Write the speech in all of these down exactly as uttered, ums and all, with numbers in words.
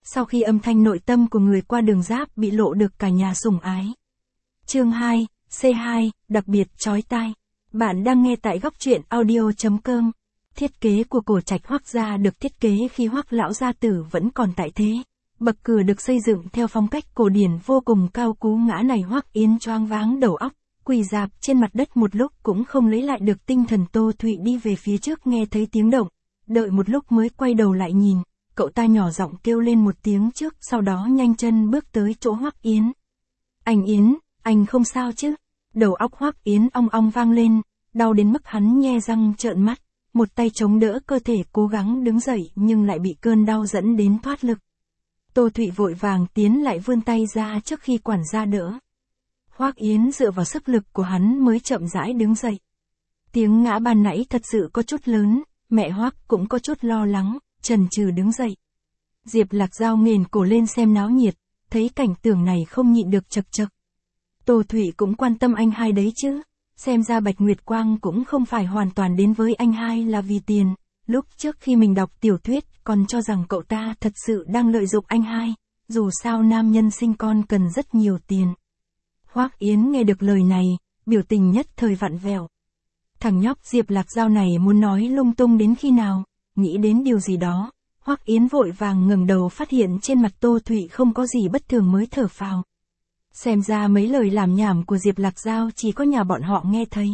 sau khi âm thanh nội tâm của người qua đường giáp bị lộ được cả nhà sủng ái. Chương hai, C hai, đặc biệt chói tai. Bạn đang nghe tại góc truyện audio chấm com. Thiết kế của cổ trạch Hoắc gia được thiết kế khi Hoắc lão gia tử vẫn còn tại thế. Bậc cửa được xây dựng theo phong cách cổ điển vô cùng cao cú ngã này Hoắc Yến choáng váng đầu óc, quỳ rạp trên mặt đất một lúc cũng không lấy lại được tinh thần. Tô Thụy đi về phía trước nghe thấy tiếng động, đợi một lúc mới quay đầu lại nhìn, cậu ta nhỏ giọng kêu lên một tiếng trước, sau đó nhanh chân bước tới chỗ Hoắc Yến. Anh Yến, anh không sao chứ? Đầu óc Hoắc Yến ong ong vang lên, đau đến mức hắn nhe răng trợn mắt, một tay chống đỡ cơ thể cố gắng đứng dậy nhưng lại bị cơn đau dẫn đến thoát lực. Tô Thụy vội vàng tiến lại vươn tay ra trước khi quản gia đỡ. Hoắc Yến dựa vào sức lực của hắn mới chậm rãi đứng dậy. Tiếng ngã ban nãy thật sự có chút lớn, mẹ Hoắc cũng có chút lo lắng, chần chừ đứng dậy. Diệp Lạc Dao nghền cổ lên xem náo nhiệt, thấy cảnh tượng này không nhịn được chật chật. Tô Thụy cũng quan tâm anh hai đấy chứ, xem ra Bạch Nguyệt Quang cũng không phải hoàn toàn đến với anh hai là vì tiền, lúc trước khi mình đọc tiểu thuyết còn cho rằng cậu ta thật sự đang lợi dụng anh hai, dù sao nam nhân sinh con cần rất nhiều tiền. Hoắc Yến nghe được lời này, biểu tình nhất thời vặn vẹo. Thằng nhóc Diệp Lạc Dao này muốn nói lung tung đến khi nào, nghĩ đến điều gì đó, Hoắc Yến vội vàng ngẩng đầu phát hiện trên mặt Tô Thụy không có gì bất thường mới thở phào. Xem ra mấy lời làm nhảm của Diệp Lạc Dao chỉ có nhà bọn họ nghe thấy.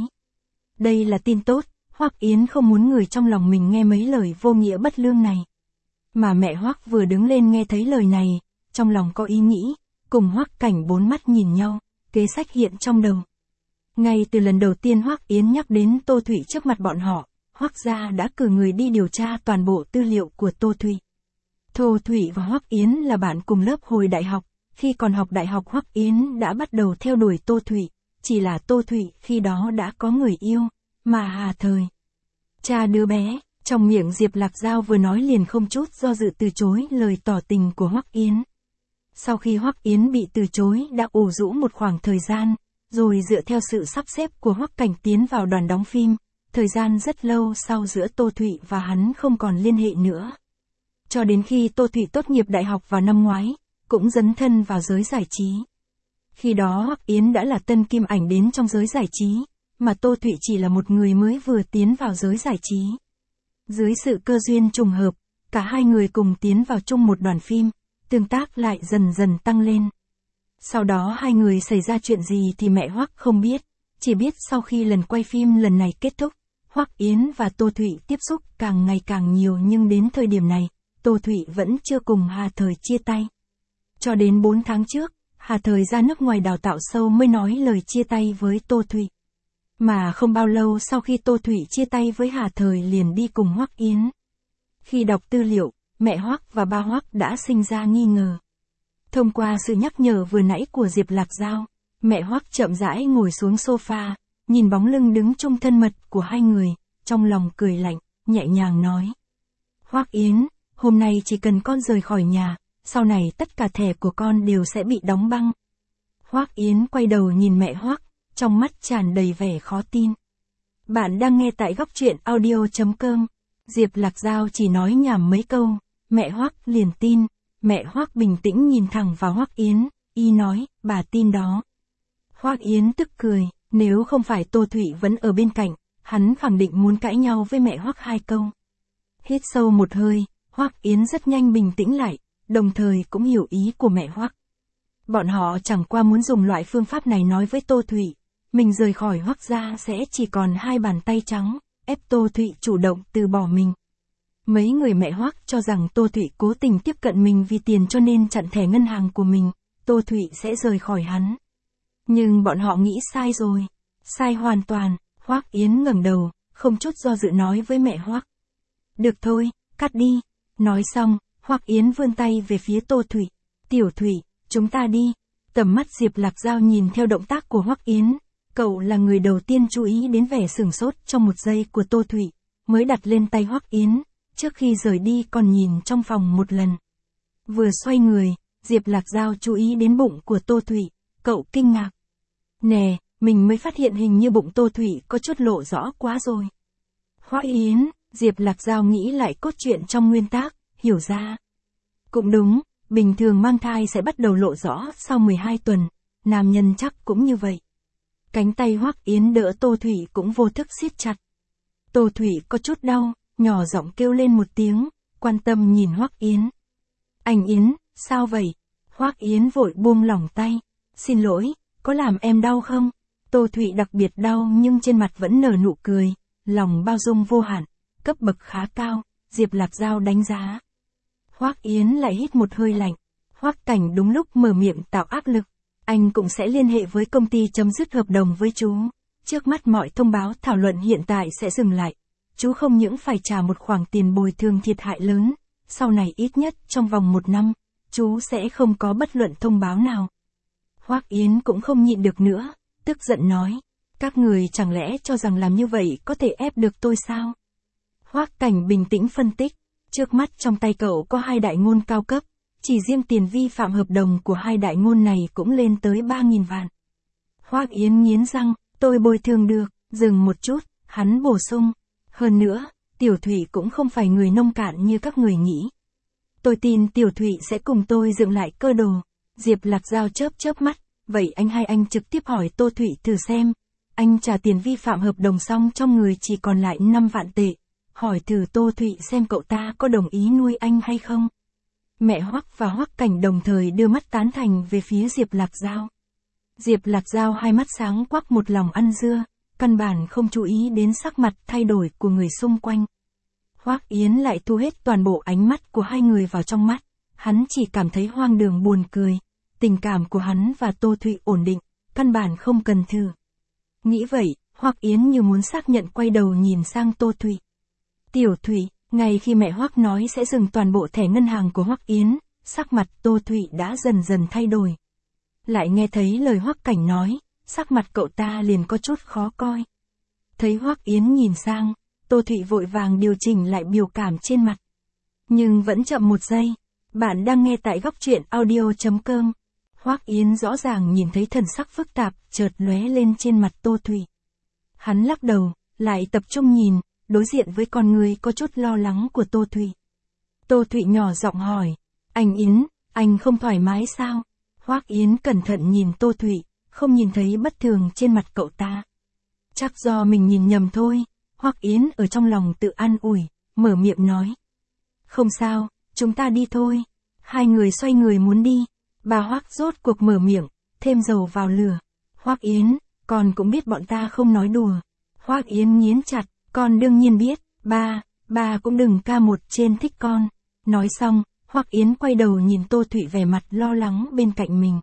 Đây là tin tốt, Hoắc Yến không muốn người trong lòng mình nghe mấy lời vô nghĩa bất lương này. Mà mẹ Hoắc vừa đứng lên nghe thấy lời này, trong lòng có ý nghĩ, cùng Hoắc Cảnh bốn mắt nhìn nhau, kế sách hiện trong đầu. Ngay từ lần đầu tiên Hoắc Yến nhắc đến Tô Thụy trước mặt bọn họ, Hoắc gia đã cử người đi điều tra toàn bộ tư liệu của Tô Thụy. Tô Thụy và Hoắc Yến là bạn cùng lớp hồi đại học, khi còn học đại học Hoắc Yến đã bắt đầu theo đuổi Tô Thụy, chỉ là Tô Thụy khi đó đã có người yêu, mà Hà Thời. Cha đứa bé, trong miệng Diệp Lạc Dao vừa nói liền không chút do dự từ chối lời tỏ tình của Hoắc Yến. Sau khi Hoắc Yến bị từ chối đã ủ rũ một khoảng thời gian, rồi dựa theo sự sắp xếp của Hoắc Cảnh tiến vào đoàn đóng phim, thời gian rất lâu sau giữa Tô Thụy và hắn không còn liên hệ nữa. Cho đến khi Tô Thụy tốt nghiệp đại học vào năm ngoái, cũng dấn thân vào giới giải trí. Khi đó Hoắc Yến đã là tân kim ảnh đến trong giới giải trí, mà Tô Thụy chỉ là một người mới vừa tiến vào giới giải trí. Dưới sự cơ duyên trùng hợp, cả hai người cùng tiến vào chung một đoàn phim, tương tác lại dần dần tăng lên. Sau đó hai người xảy ra chuyện gì thì mẹ Hoắc không biết, chỉ biết sau khi lần quay phim lần này kết thúc, Hoắc Yến và Tô Thụy tiếp xúc càng ngày càng nhiều, nhưng đến thời điểm này, Tô Thụy vẫn chưa cùng Hà Thời chia tay. Cho đến bốn tháng trước, Hà Thời ra nước ngoài đào tạo sâu mới nói lời chia tay với Tô Thụy. Mà không bao lâu sau khi Tô Thụy chia tay với Hà Thời liền đi cùng Hoắc Yến. Khi đọc tư liệu, mẹ Hoắc và ba Hoắc đã sinh ra nghi ngờ. Thông qua sự nhắc nhở vừa nãy của Diệp Lạc Dao, mẹ Hoắc chậm rãi ngồi xuống sofa, nhìn bóng lưng đứng chung thân mật của hai người, trong lòng cười lạnh, nhẹ nhàng nói. Hoắc Yến, hôm nay chỉ cần con rời khỏi nhà, sau này tất cả thẻ của con đều sẽ bị đóng băng. Hoắc Yến quay đầu nhìn mẹ Hoắc, trong mắt tràn đầy vẻ khó tin. Bạn đang nghe tại góc truyện audio chấm com. Diệp Lạc Dao chỉ nói nhảm mấy câu, mẹ Hoắc liền tin. Mẹ Hoắc bình tĩnh nhìn thẳng vào Hoắc Yến, y nói, bà tin đó. Hoắc Yến tức cười, nếu không phải Tô Thụy vẫn ở bên cạnh, hắn khẳng định muốn cãi nhau với mẹ Hoắc hai câu. Hít sâu một hơi, Hoắc Yến rất nhanh bình tĩnh lại, đồng thời cũng hiểu ý của mẹ Hoắc. Bọn họ chẳng qua muốn dùng loại phương pháp này nói với Tô Thụy, mình rời khỏi Hoắc gia sẽ chỉ còn hai bàn tay trắng, ép Tô Thụy chủ động từ bỏ mình. Mấy người mẹ Hoắc cho rằng Tô Thụy cố tình tiếp cận mình vì tiền cho nên chặn thẻ ngân hàng của mình, Tô Thụy sẽ rời khỏi hắn. Nhưng bọn họ nghĩ sai rồi, sai hoàn toàn. Hoắc Yến ngẩng đầu, không chút do dự nói với mẹ Hoắc. Được thôi, cắt đi. Nói xong, Hoắc Yến vươn tay về phía Tô Thụy. Tiểu Thụy, chúng ta đi. Tầm mắt Diệp Lạc Dao nhìn theo động tác của Hoắc Yến, cậu là người đầu tiên chú ý đến vẻ sửng sốt trong một giây của Tô Thụy, mới đặt lên tay Hoắc Yến, trước khi rời đi còn nhìn trong phòng một lần. Vừa xoay người, Diệp Lạc Dao chú ý đến bụng của Tô Thụy, cậu kinh ngạc. Nè, mình mới phát hiện hình như bụng Tô Thụy có chút lộ rõ quá rồi. Hoắc Yến, Diệp Lạc Dao nghĩ lại cốt truyện trong nguyên tác, hiểu ra. Cũng đúng, bình thường mang thai sẽ bắt đầu lộ rõ sau mười hai tuần, nam nhân chắc cũng như vậy. Cánh tay Hoắc Yến đỡ Tô Thụy cũng vô thức siết chặt. Tô Thụy có chút đau, nhỏ giọng kêu lên một tiếng, quan tâm nhìn Hoắc Yến. Anh Yến, sao vậy? Hoắc Yến vội buông lỏng tay. Xin lỗi, có làm em đau không? Tô Thụy đặc biệt đau nhưng trên mặt vẫn nở nụ cười, lòng bao dung vô hạn, cấp bậc khá cao, Diệp Lạc Giao đánh giá. Hoắc Yến lại hít một hơi lạnh. Hoắc Cảnh đúng lúc mở miệng tạo áp lực. Anh cũng sẽ liên hệ với công ty chấm dứt hợp đồng với chú. Trước mắt mọi thông báo thảo luận hiện tại sẽ dừng lại. Chú không những phải trả một khoản tiền bồi thường thiệt hại lớn, sau này ít nhất trong vòng một năm, chú sẽ không có bất luận thông báo nào. Hoắc Yến cũng không nhịn được nữa, tức giận nói. Các người chẳng lẽ cho rằng làm như vậy có thể ép được tôi sao? Hoắc Cảnh bình tĩnh phân tích. Trước mắt trong tay cậu có hai đại ngôn cao cấp, chỉ riêng tiền vi phạm hợp đồng của hai đại ngôn này cũng lên tới ba nghìn vạn. Hoắc Yến nghiến răng, tôi bồi thường được, dừng một chút, hắn bổ sung. Hơn nữa, Tiểu Thụy cũng không phải người nông cạn như các người nghĩ. Tôi tin Tiểu Thụy sẽ cùng tôi dựng lại cơ đồ. Diệp Lạc Giao chớp chớp mắt, vậy anh hai anh trực tiếp hỏi Tô Thụy thử xem. Anh trả tiền vi phạm hợp đồng xong trong người chỉ còn lại năm vạn tệ. Hỏi thử Tô Thụy xem cậu ta có đồng ý nuôi anh hay không. Mẹ Hoắc và Hoắc Cảnh đồng thời đưa mắt tán thành về phía Diệp Lạc Giao. Diệp Lạc Giao hai mắt sáng quắc một lòng ăn dưa, căn bản không chú ý đến sắc mặt thay đổi của người xung quanh. Hoắc Yến lại thu hết toàn bộ ánh mắt của hai người vào trong mắt, hắn chỉ cảm thấy hoang đường buồn cười. Tình cảm của hắn và Tô Thụy ổn định, căn bản không cần thử. Nghĩ vậy, Hoắc Yến như muốn xác nhận quay đầu nhìn sang Tô Thụy. Tiểu Thụy, ngay khi mẹ Hoắc nói sẽ dừng toàn bộ thẻ ngân hàng của Hoắc Yến, sắc mặt Tô Thụy đã dần dần thay đổi. Lại nghe thấy lời Hoắc Cảnh nói, sắc mặt cậu ta liền có chút khó coi. Thấy Hoắc Yến nhìn sang, Tô Thụy vội vàng điều chỉnh lại biểu cảm trên mặt. Nhưng vẫn chậm một giây, bạn đang nghe tại góc truyện audio chấm com. Hoắc Yến rõ ràng nhìn thấy thần sắc phức tạp chợt lóe lên trên mặt Tô Thụy. Hắn lắc đầu, lại tập trung nhìn, đối diện với con người có chút lo lắng của Tô Thụy. Tô Thụy nhỏ giọng hỏi, anh Yến, anh không thoải mái sao? Hoắc Yến cẩn thận nhìn Tô Thụy, không nhìn thấy bất thường trên mặt cậu ta. Chắc do mình nhìn nhầm thôi, Hoắc Yến ở trong lòng tự an ủi, mở miệng nói. Không sao, chúng ta đi thôi. Hai người xoay người muốn đi, bà Hoắc rốt cuộc mở miệng, thêm dầu vào lửa. Hoắc Yến, con cũng biết bọn ta không nói đùa. Hoắc Yến nghiến chặt, con đương nhiên biết, ba, ba cũng đừng ca một trên thích con. Nói xong, Hoắc Yến quay đầu nhìn Tô Thụy vẻ mặt lo lắng bên cạnh mình.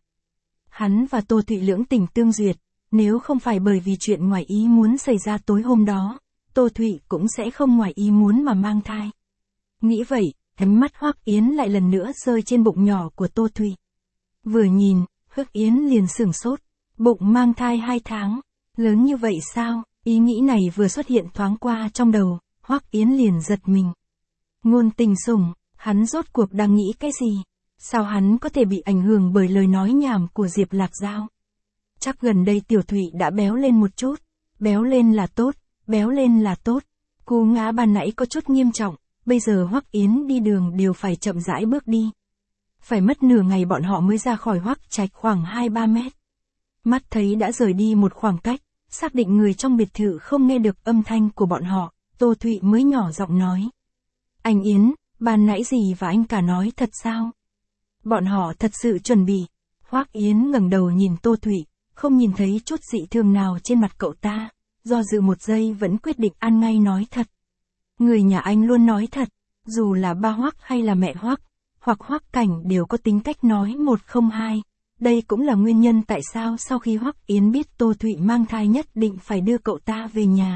Hắn và Tô Thụy lưỡng tình tương duyệt, nếu không phải bởi vì chuyện ngoài ý muốn xảy ra tối hôm đó, Tô Thụy cũng sẽ không ngoài ý muốn mà mang thai. Nghĩ vậy, ánh mắt Hoắc Yến lại lần nữa rơi trên bụng nhỏ của Tô Thụy. Vừa nhìn, Hoắc Yến liền sửng sốt, bụng mang thai hai tháng, lớn như vậy sao? Ý nghĩ này vừa xuất hiện thoáng qua trong đầu, Hoắc Yến liền giật mình. Ngôn tình sủng, hắn rốt cuộc đang nghĩ cái gì? Sao hắn có thể bị ảnh hưởng bởi lời nói nhảm của Diệp Lạc Giao? Chắc gần đây Tiểu Thụy đã béo lên một chút, béo lên là tốt, béo lên là tốt. Cú ngã ban nãy có chút nghiêm trọng, bây giờ Hoắc Yến đi đường đều phải chậm rãi bước đi. Phải mất nửa ngày bọn họ mới ra khỏi Hoắc Trạch khoảng hai ba mét. Mắt thấy đã rời đi một khoảng cách, xác định người trong biệt thự không nghe được âm thanh của bọn họ, Tô Thụy mới nhỏ giọng nói. Anh Yến, ban nãy gì và anh cả nói thật sao? Bọn họ thật sự chuẩn bị. Hoắc Yến ngẩng đầu nhìn Tô Thụy, không nhìn thấy chút dị thường nào trên mặt cậu ta, do dự một giây vẫn quyết định ăn ngay nói thật. Người nhà anh luôn nói thật, dù là ba Hoắc hay là mẹ Hoắc, hoặc Hoắc Cảnh đều có tính cách nói một không hai. Đây cũng là nguyên nhân tại sao sau khi Hoắc Yến biết Tô Thụy mang thai nhất định phải đưa cậu ta về nhà.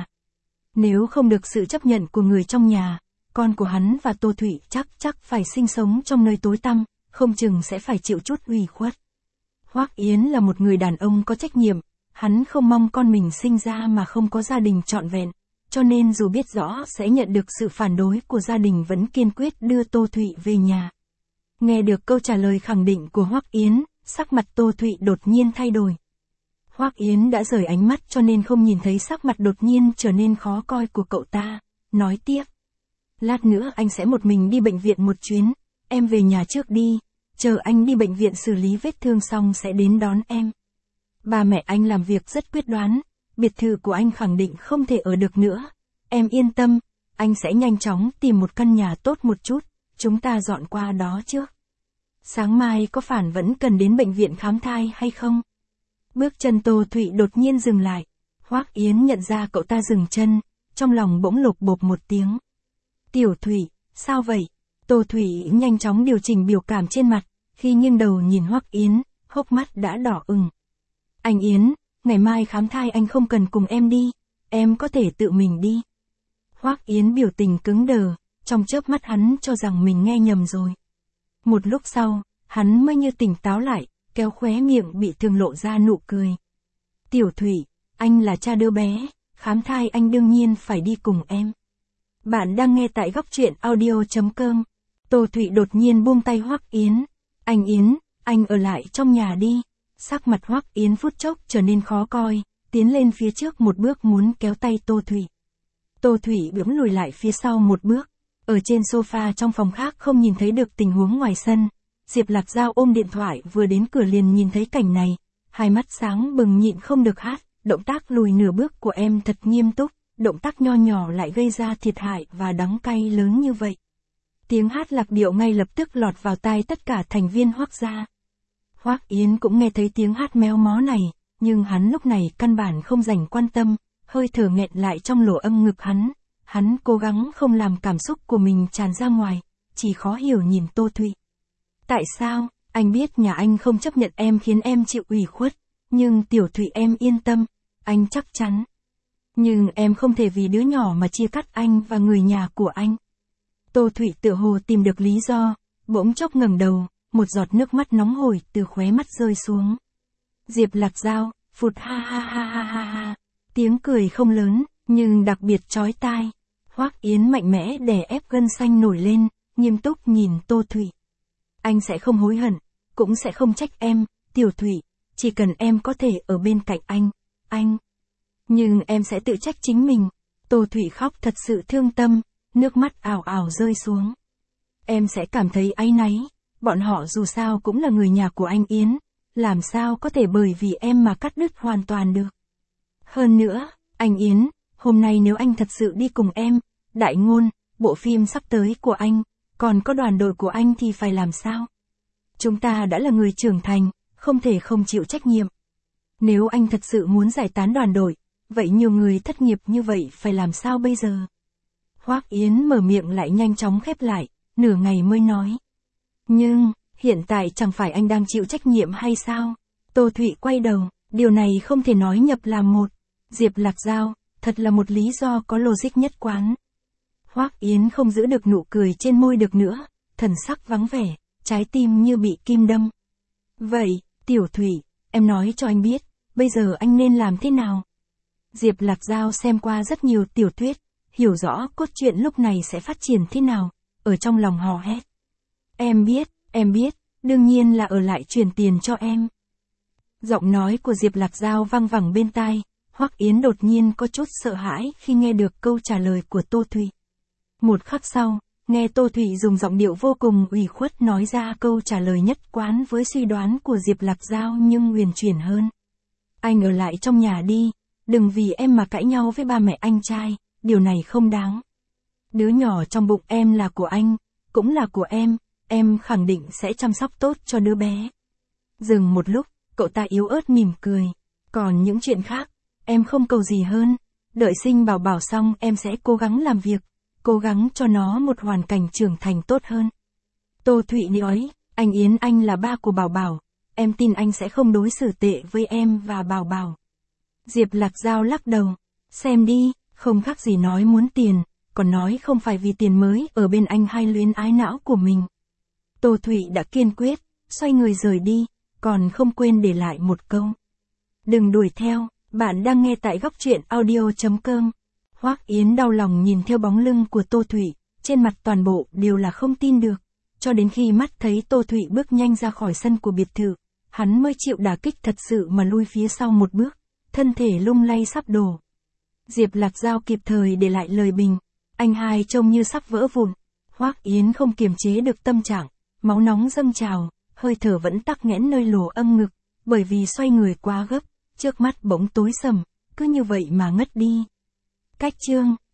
Nếu không được sự chấp nhận của người trong nhà, con của hắn và Tô Thụy chắc chắc phải sinh sống trong nơi tối tăm, không chừng sẽ phải chịu chút ủy khuất. Hoắc Yến là một người đàn ông có trách nhiệm, hắn không mong con mình sinh ra mà không có gia đình trọn vẹn, cho nên dù biết rõ sẽ nhận được sự phản đối của gia đình vẫn kiên quyết đưa Tô Thụy về nhà. Nghe được câu trả lời khẳng định của Hoắc Yến, sắc mặt Tô Thụy đột nhiên thay đổi. Hoắc Yến đã rời ánh mắt cho nên không nhìn thấy sắc mặt đột nhiên trở nên khó coi của cậu ta, nói tiếp. Lát nữa anh sẽ một mình đi bệnh viện một chuyến, em về nhà trước đi, chờ anh đi bệnh viện xử lý vết thương xong sẽ đến đón em. Ba mẹ anh làm việc rất quyết đoán, biệt thự của anh khẳng định không thể ở được nữa. Em yên tâm, anh sẽ nhanh chóng tìm một căn nhà tốt một chút, chúng ta dọn qua đó trước. Sáng mai có phải vẫn cần đến bệnh viện khám thai hay không? Bước chân Tô Thụy đột nhiên dừng lại. Hoắc Yến nhận ra cậu ta dừng chân, trong lòng bỗng lột bột một tiếng. Tiểu Thụy, sao vậy? Tô Thụy nhanh chóng điều chỉnh biểu cảm trên mặt, khi nghiêng đầu nhìn Hoắc Yến, hốc mắt đã đỏ ửng. Anh Yến, ngày mai khám thai anh không cần cùng em đi, em có thể tự mình đi. Hoắc Yến biểu tình cứng đờ, trong chớp mắt hắn cho rằng mình nghe nhầm rồi. Một lúc sau, hắn mới như tỉnh táo lại, kéo khóe miệng bị thương lộ ra nụ cười. Tiểu Thụy, anh là cha đứa bé, khám thai anh đương nhiên phải đi cùng em. Bạn đang nghe tại góc truyện audio chấm com. Tô Thụy đột nhiên buông tay Hoắc Yến. Anh Yến, anh ở lại trong nhà đi. Sắc mặt Hoắc Yến phút chốc trở nên khó coi, tiến lên phía trước một bước muốn kéo tay Tô Thụy. Tô Thụy bỗng lùi lại phía sau một bước. Ở trên sofa trong phòng khác không nhìn thấy được tình huống ngoài sân. Diệp Lạc Giao ôm điện thoại vừa đến cửa liền nhìn thấy cảnh này. Hai mắt sáng bừng nhịn không được hát. Động tác lùi nửa bước của em thật nghiêm túc. Động tác nho nhỏ lại gây ra thiệt hại và đắng cay lớn như vậy. Tiếng hát lạc điệu ngay lập tức lọt vào tai tất cả thành viên Hoắc gia. Hoắc Yến cũng nghe thấy tiếng hát méo mó này, nhưng hắn lúc này căn bản không dành quan tâm, hơi thở nghẹn lại trong lỗ âm ngực hắn. Hắn cố gắng không làm cảm xúc của mình tràn ra ngoài, chỉ khó hiểu nhìn Tô Thụy. Tại sao, anh biết nhà anh không chấp nhận em khiến em chịu ủy khuất, nhưng Tiểu Thụy em yên tâm, anh chắc chắn. Nhưng em không thể vì đứa nhỏ mà chia cắt anh và người nhà của anh. Tô Thụy tựa hồ tìm được lý do, bỗng chốc ngẩng đầu, một giọt nước mắt nóng hổi từ khóe mắt rơi xuống. Diệp Lạc Giao, phụt ha ha ha ha ha ha. Tiếng cười không lớn, nhưng đặc biệt chói tai. Hoắc Yến mạnh mẽ đè ép gân xanh nổi lên, nghiêm túc nhìn Tô Thụy. Anh sẽ không hối hận, cũng sẽ không trách em, Tiểu Thụy, chỉ cần em có thể ở bên cạnh anh, anh. Nhưng em sẽ tự trách chính mình. Tô Thụy khóc thật sự thương tâm, nước mắt ào ào rơi xuống. Em sẽ cảm thấy áy náy, bọn họ dù sao cũng là người nhà của anh Yến, làm sao có thể bởi vì em mà cắt đứt hoàn toàn được. Hơn nữa, anh Yến, hôm nay nếu anh thật sự đi cùng em, đại ngôn, bộ phim sắp tới của anh, còn có đoàn đội của anh thì phải làm sao? Chúng ta đã là người trưởng thành, không thể không chịu trách nhiệm. Nếu anh thật sự muốn giải tán đoàn đội, vậy nhiều người thất nghiệp như vậy phải làm sao bây giờ? Hoắc Yến mở miệng lại nhanh chóng khép lại, nửa ngày mới nói. Nhưng, hiện tại chẳng phải anh đang chịu trách nhiệm hay sao? Tô Thụy quay đầu, điều này không thể nói nhập làm một. Diệp Lạc Giao, thật là một lý do có logic nhất quán. Hoắc Yến không giữ được nụ cười trên môi được nữa, thần sắc vắng vẻ, trái tim như bị kim đâm. Vậy, Tiểu Thụy, em nói cho anh biết, bây giờ anh nên làm thế nào? Diệp Lạc Giao xem qua rất nhiều tiểu thuyết, hiểu rõ cốt truyện lúc này sẽ phát triển thế nào, ở trong lòng hò hét. Em biết, em biết, đương nhiên là ở lại truyền tiền cho em. Giọng nói của Diệp Lạc Giao vang vẳng bên tai, Hoắc Yến đột nhiên có chút sợ hãi khi nghe được câu trả lời của Tô Thụy. Một khắc sau, nghe Tô Thụy dùng giọng điệu vô cùng ủy khuất nói ra câu trả lời nhất quán với suy đoán của Diệp Lạc Giao nhưng huyền chuyển hơn. Anh ở lại trong nhà đi, đừng vì em mà cãi nhau với ba mẹ anh trai, điều này không đáng. Đứa nhỏ trong bụng em là của anh, cũng là của em, em khẳng định sẽ chăm sóc tốt cho đứa bé. Dừng một lúc, cậu ta yếu ớt mỉm cười. Còn những chuyện khác, em không cầu gì hơn. Đợi sinh bảo bảo xong em sẽ cố gắng làm việc, cố gắng cho nó một hoàn cảnh trưởng thành tốt hơn. Tô Thụy nói, anh Yến anh là ba của bảo bảo, em tin anh sẽ không đối xử tệ với em và bảo bảo. Diệp Lạc Giao lắc đầu, xem đi, không khác gì nói muốn tiền, còn nói không phải vì tiền mới ở bên anh hay luyến ái não của mình. Tô Thụy đã kiên quyết, xoay người rời đi, còn không quên để lại một câu. Đừng đuổi theo, bạn đang nghe tại góc truyện audio chấm com. Hoắc Yến đau lòng nhìn theo bóng lưng của Tô Thụy, trên mặt toàn bộ đều là không tin được. Cho đến khi mắt thấy Tô Thụy bước nhanh ra khỏi sân của biệt thự, hắn mới chịu đả kích thật sự mà lui phía sau một bước, thân thể lung lay sắp đổ. Diệp Lạc Giao kịp thời để lại lời bình, anh hai trông như sắp vỡ vụn. Hoắc Yến không kiềm chế được tâm trạng, máu nóng dâng trào, hơi thở vẫn tắc nghẽn nơi lỗ âm ngực, bởi vì xoay người quá gấp, trước mắt bỗng tối sầm, cứ như vậy mà ngất đi. Cách chương